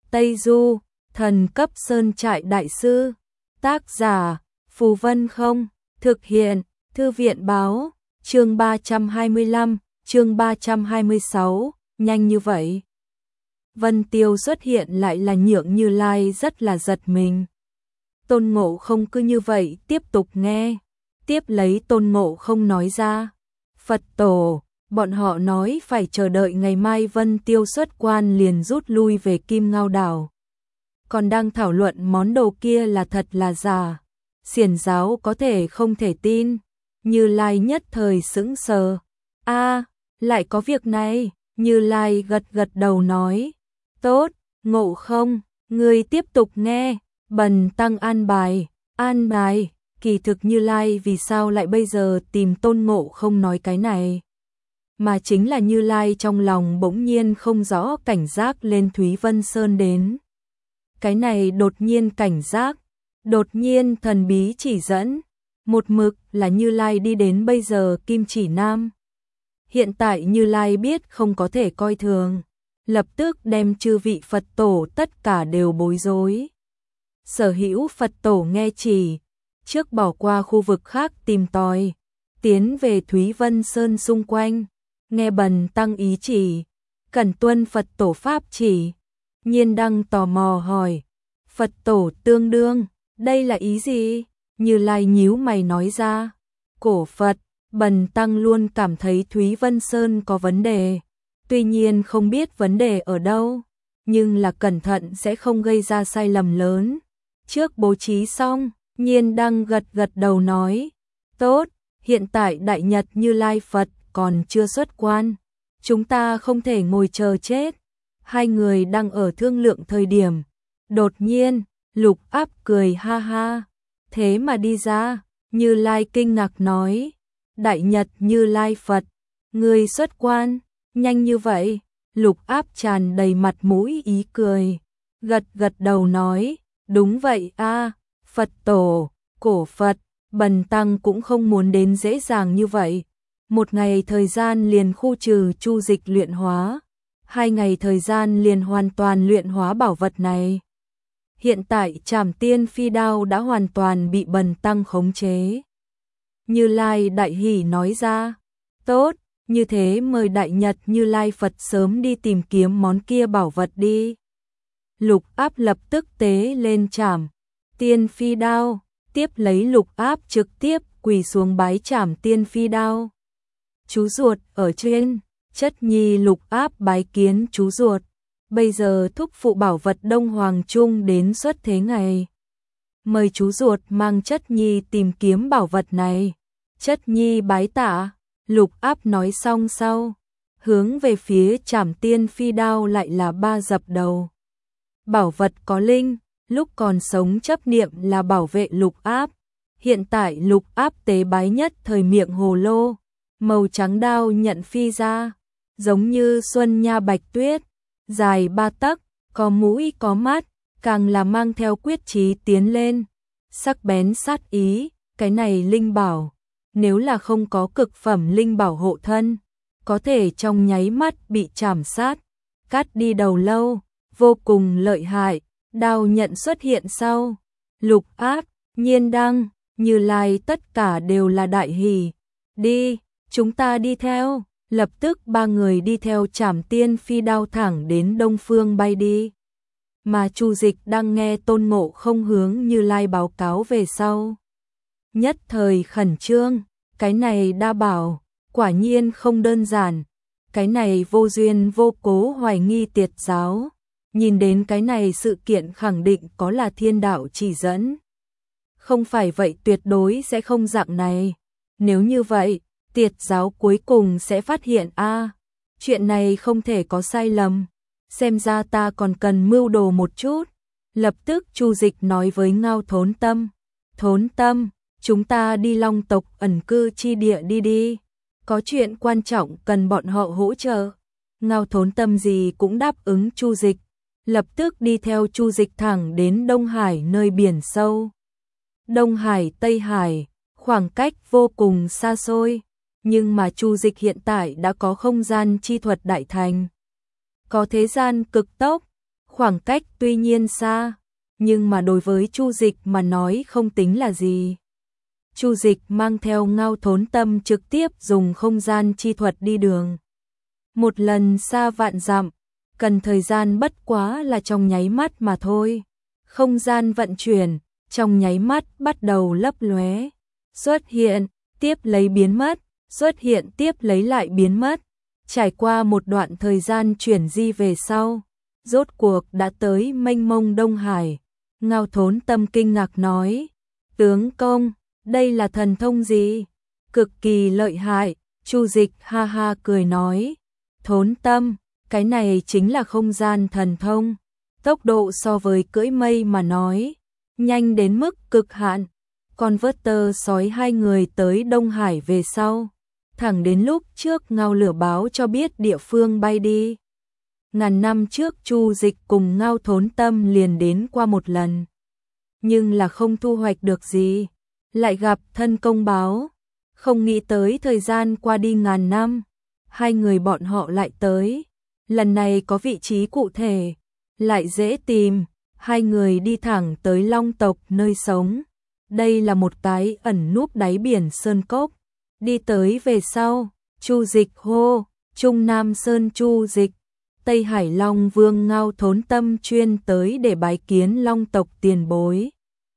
Tây Du, thần cấp sơn trại đại sư. Tác giả, Phù Vân Không. Thực hiện, Thư viện báo. Chương 325, chương 326, nhanh như vậy. Vân Tiêu xuất hiện lại là Nhượng Như Lai rất là giật mình. Tôn Ngộ Không cứ như vậy tiếp tục nghe. Tiếp lấy Tôn Ngộ Không nói ra. Phật tổ, bọn họ nói phải chờ đợi ngày mai Vân Tiêu xuất quan liền rút lui về Kim Ngao Đảo. Còn đang thảo luận món đồ kia là thật là giả. Xiển giáo có thể không thể tin. Như Lai nhất thời sững sờ. Lại có việc này. Như Lai gật gật đầu nói. Tốt, Ngộ Không, ngươi tiếp tục nghe. Bần tăng an bài. Kỳ thực Như Lai vì sao lại bây giờ tìm Tôn Ngộ Không nói cái này. Mà chính là Như Lai trong lòng bỗng nhiên không rõ cảnh giác lên Thúy Vân Sơn đến. Cái này đột nhiên cảnh giác, đột nhiên thần bí chỉ dẫn, một mực là Như Lai đi đến bây giờ Kim Chỉ Nam. Hiện tại Như Lai biết không có thể coi thường, lập tức đem chư vị Phật tổ tất cả đều bối rối. Sở hữu Phật tổ nghe chỉ, trước bỏ qua khu vực khác tìm tòi, tiến về Thúy Vân Sơn xung quanh, nghe bần tăng ý chỉ, cẩn tuân Phật tổ pháp chỉ. Nhiên Đăng tò mò hỏi, Phật tổ tương đương, đây là ý gì? Như Lai nhíu mày nói ra, cổ Phật, bần tăng luôn cảm thấy Thúy Vân Sơn có vấn đề, tuy nhiên không biết vấn đề ở đâu, nhưng là cẩn thận sẽ không gây ra sai lầm lớn. Trước bố trí xong, Nhiên Đăng gật gật đầu nói, tốt, hiện tại Đại Nhật Như Lai Phật còn chưa xuất quan, chúng ta không thể ngồi chờ chết. Hai người đang ở thương lượng thời điểm, đột nhiên, Lục Áp cười ha ha, thế mà đi ra. Như Lai kinh ngạc nói, Đại Nhật Như Lai Phật, người xuất quan, nhanh như vậy. Lục Áp tràn đầy mặt mũi ý cười, gật gật đầu nói, đúng vậy Phật tổ, cổ Phật, bần tăng cũng không muốn đến dễ dàng như vậy. Một ngày thời gian liền khu trừ chu dịch luyện hóa, 2 ngày thời gian liền hoàn toàn luyện hóa bảo vật này. Hiện tại Trảm Tiên Phi Đao đã hoàn toàn bị bần tăng khống chế. Như Lai đại hỉ nói ra, tốt, như thế mời Đại Nhật Như Lai Phật sớm đi tìm kiếm món kia bảo vật đi. Lục Áp lập tức tế lên Trảm Tiên Phi Đao, tiếp lấy Lục Áp trực tiếp quỳ xuống bái Trảm Tiên Phi Đao. Chú ruột ở trên, Chất Nhi Lục Áp bái kiến chú ruột, bây giờ thúc phụ bảo vật Đông Hoàng Trung đến xuất thế ngày. Mời chú ruột mang Chất Nhi tìm kiếm bảo vật này. Chất Nhi bái tạ. Lục Áp nói xong sau, hướng về phía Trảm Tiên Phi Đao lại là 3 dập đầu. Bảo vật có linh, lúc còn sống chấp niệm là bảo vệ Lục Áp. Hiện tại Lục Áp tế bái nhất thời miệng hồ lô, màu trắng đao nhận phi ra, giống như xuân nha bạch tuyết, dài 3 tấc, có mũi có mắt, càng là mang theo quyết chí tiến lên, sắc bén sát ý. Cái này linh bảo, nếu là không có cực phẩm linh bảo hộ thân, có thể trong nháy mắt bị chảm sát, cắt đi đầu lâu, vô cùng lợi hại. Đao nhận xuất hiện sau, Lục Áp, Nhiên Đăng, Như Lai tất cả đều là đại hỉ. Đi, chúng ta đi theo. Lập tức 3 người đi theo Trảm Tiên Phi Đao thẳng đến đông phương bay đi. Mà Chu Dịch đang nghe Tôn Ngộ Không hướng Như Lai báo cáo về sau, nhất thời khẩn trương, cái này đa bảo, quả nhiên không đơn giản, cái này vô duyên vô cố hoài nghi tiệt giáo, nhìn đến cái này sự kiện khẳng định có là thiên đạo chỉ dẫn. Không phải vậy tuyệt đối sẽ không dạng này, nếu như vậy, tiệt giáo cuối cùng sẽ phát hiện chuyện này không thể có sai lầm, xem ra ta còn cần mưu đồ một chút. Lập tức Chu Dịch nói với Ngao Thốn Tâm, Thốn Tâm, chúng ta đi Long tộc ẩn cư chi địa đi, có chuyện quan trọng cần bọn họ hỗ trợ. Ngao Thốn Tâm gì cũng đáp ứng Chu Dịch, lập tức đi theo Chu Dịch thẳng đến Đông Hải nơi biển sâu. Đông Hải, Tây Hải, khoảng cách vô cùng xa xôi, nhưng mà Chu Dịch hiện tại đã có không gian chi thuật đại thành, có thế gian cực tốc, Khoảng cách tuy nhiên xa, nhưng mà đối với Chu Dịch mà nói không tính là gì. Chu Dịch mang theo Ngao Thốn Tâm trực tiếp dùng không gian chi thuật đi đường. Một lần xa vạn dặm, cần thời gian bất quá là trong nháy mắt mà thôi. Không gian vận chuyển, trong nháy mắt bắt đầu lấp lóe, xuất hiện, tiếp lấy biến mất, xuất hiện tiếp lấy lại biến mất. Trải qua một đoạn thời gian chuyển di về sau, rốt cuộc đã tới mênh mông Đông Hải. Ngao Thốn Tâm kinh ngạc nói, tướng công, đây là thần thông gì? Cực kỳ lợi hại. Chu Dịch ha ha cười nói, Thốn Tâm, cái này chính là không gian thần thông. Tốc độ so với cưỡi mây mà nói, nhanh đến mức cực hạn. Con vớt tơ sói hai người tới Đông Hải về sau, thẳng đến lúc trước Ngao Lửa báo cho biết địa phương bay đi. Ngàn năm trước Chu Dịch cùng Ngao Thốn Tâm liền đến qua một lần, nhưng là không thu hoạch được gì, lại gặp thân công báo. Không nghĩ tới thời gian qua đi ngàn năm, hai người bọn họ lại tới. Lần này có vị trí cụ thể, lại dễ tìm, hai người đi thẳng tới Long tộc nơi sống. Đây là một cái ẩn núp đáy biển sơn cốc. Đi tới về sau, Chu Dịch hô, Trung Nam Sơn Chu Dịch, Tây Hải Long Vương Ngao Thốn Tâm chuyên tới để bái kiến Long tộc tiền bối.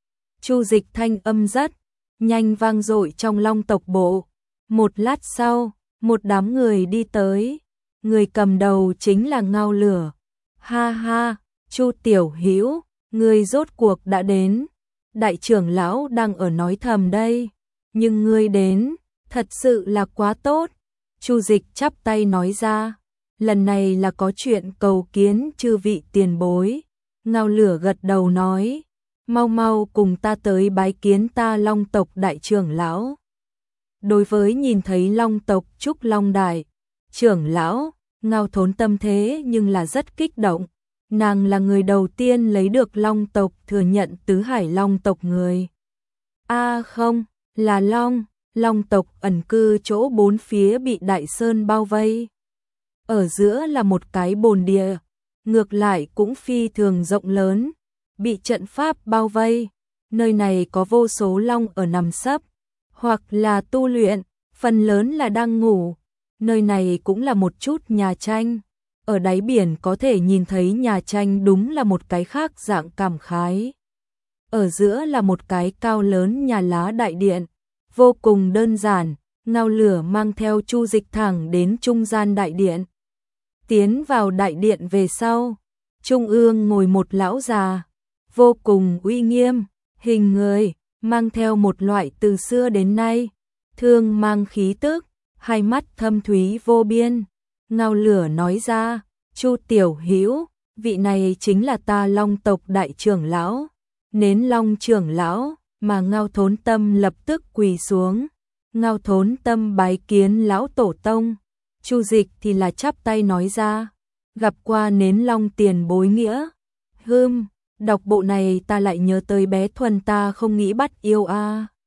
Chu Dịch thanh âm rất nhanh vang dội trong Long tộc bộ. Một lát sau, một đám người đi tới, người cầm đầu chính là Ngao Lửa. Ha ha, Chu tiểu hữu, ngươi rốt cuộc đã đến. Đại trưởng lão đang ở nói thầm đây, nhưng ngươi đến, thật sự là quá tốt. Chu Dịch chắp tay nói ra, lần này là có chuyện cầu kiến chư vị tiền bối. Ngao Lửa gật đầu nói, mau mau cùng ta tới bái kiến ta Long tộc đại trưởng lão. Đối với nhìn thấy Long tộc Trúc Long đại trưởng lão, Ngao Thốn Tâm thế nhưng là rất kích động. Nàng là người đầu tiên lấy được Long tộc thừa nhận tứ hải Long tộc người. Không, là Long tộc ẩn cư chỗ bốn phía bị đại sơn bao vây. Ở giữa là một cái bồn địa, ngược lại cũng phi thường rộng lớn, bị trận pháp bao vây. Nơi này có vô số long ở nằm sấp, hoặc là tu luyện, phần lớn là đang ngủ. Nơi này cũng là một chút nhà tranh. Ở đáy biển có thể nhìn thấy nhà tranh, đúng là một cái khác dạng cảm khái. Ở giữa là một cái cao lớn nhà lá đại điện, vô cùng đơn giản. Ngao Lửa mang theo Chu Dịch thẳng đến trung gian đại điện. Tiến vào đại điện về sau, trung ương ngồi một lão già, vô cùng uy nghiêm, hình người, mang theo một loại từ xưa đến nay thương mang khí tức, hai mắt thâm thúy vô biên. Ngao Lửa nói ra, Chu tiểu hữu, vị này chính là ta Long tộc đại trưởng lão, Nến Long trưởng lão. Mà Ngao Thốn Tâm lập tức quỳ xuống. Ngao Thốn Tâm bái kiến lão tổ tông. Chu Dịch thì là chắp tay nói ra, gặp qua Nến Long tiền bối nghĩa. Đọc bộ này ta lại nhớ tới bé Thuần ta không nghĩ bắt yêu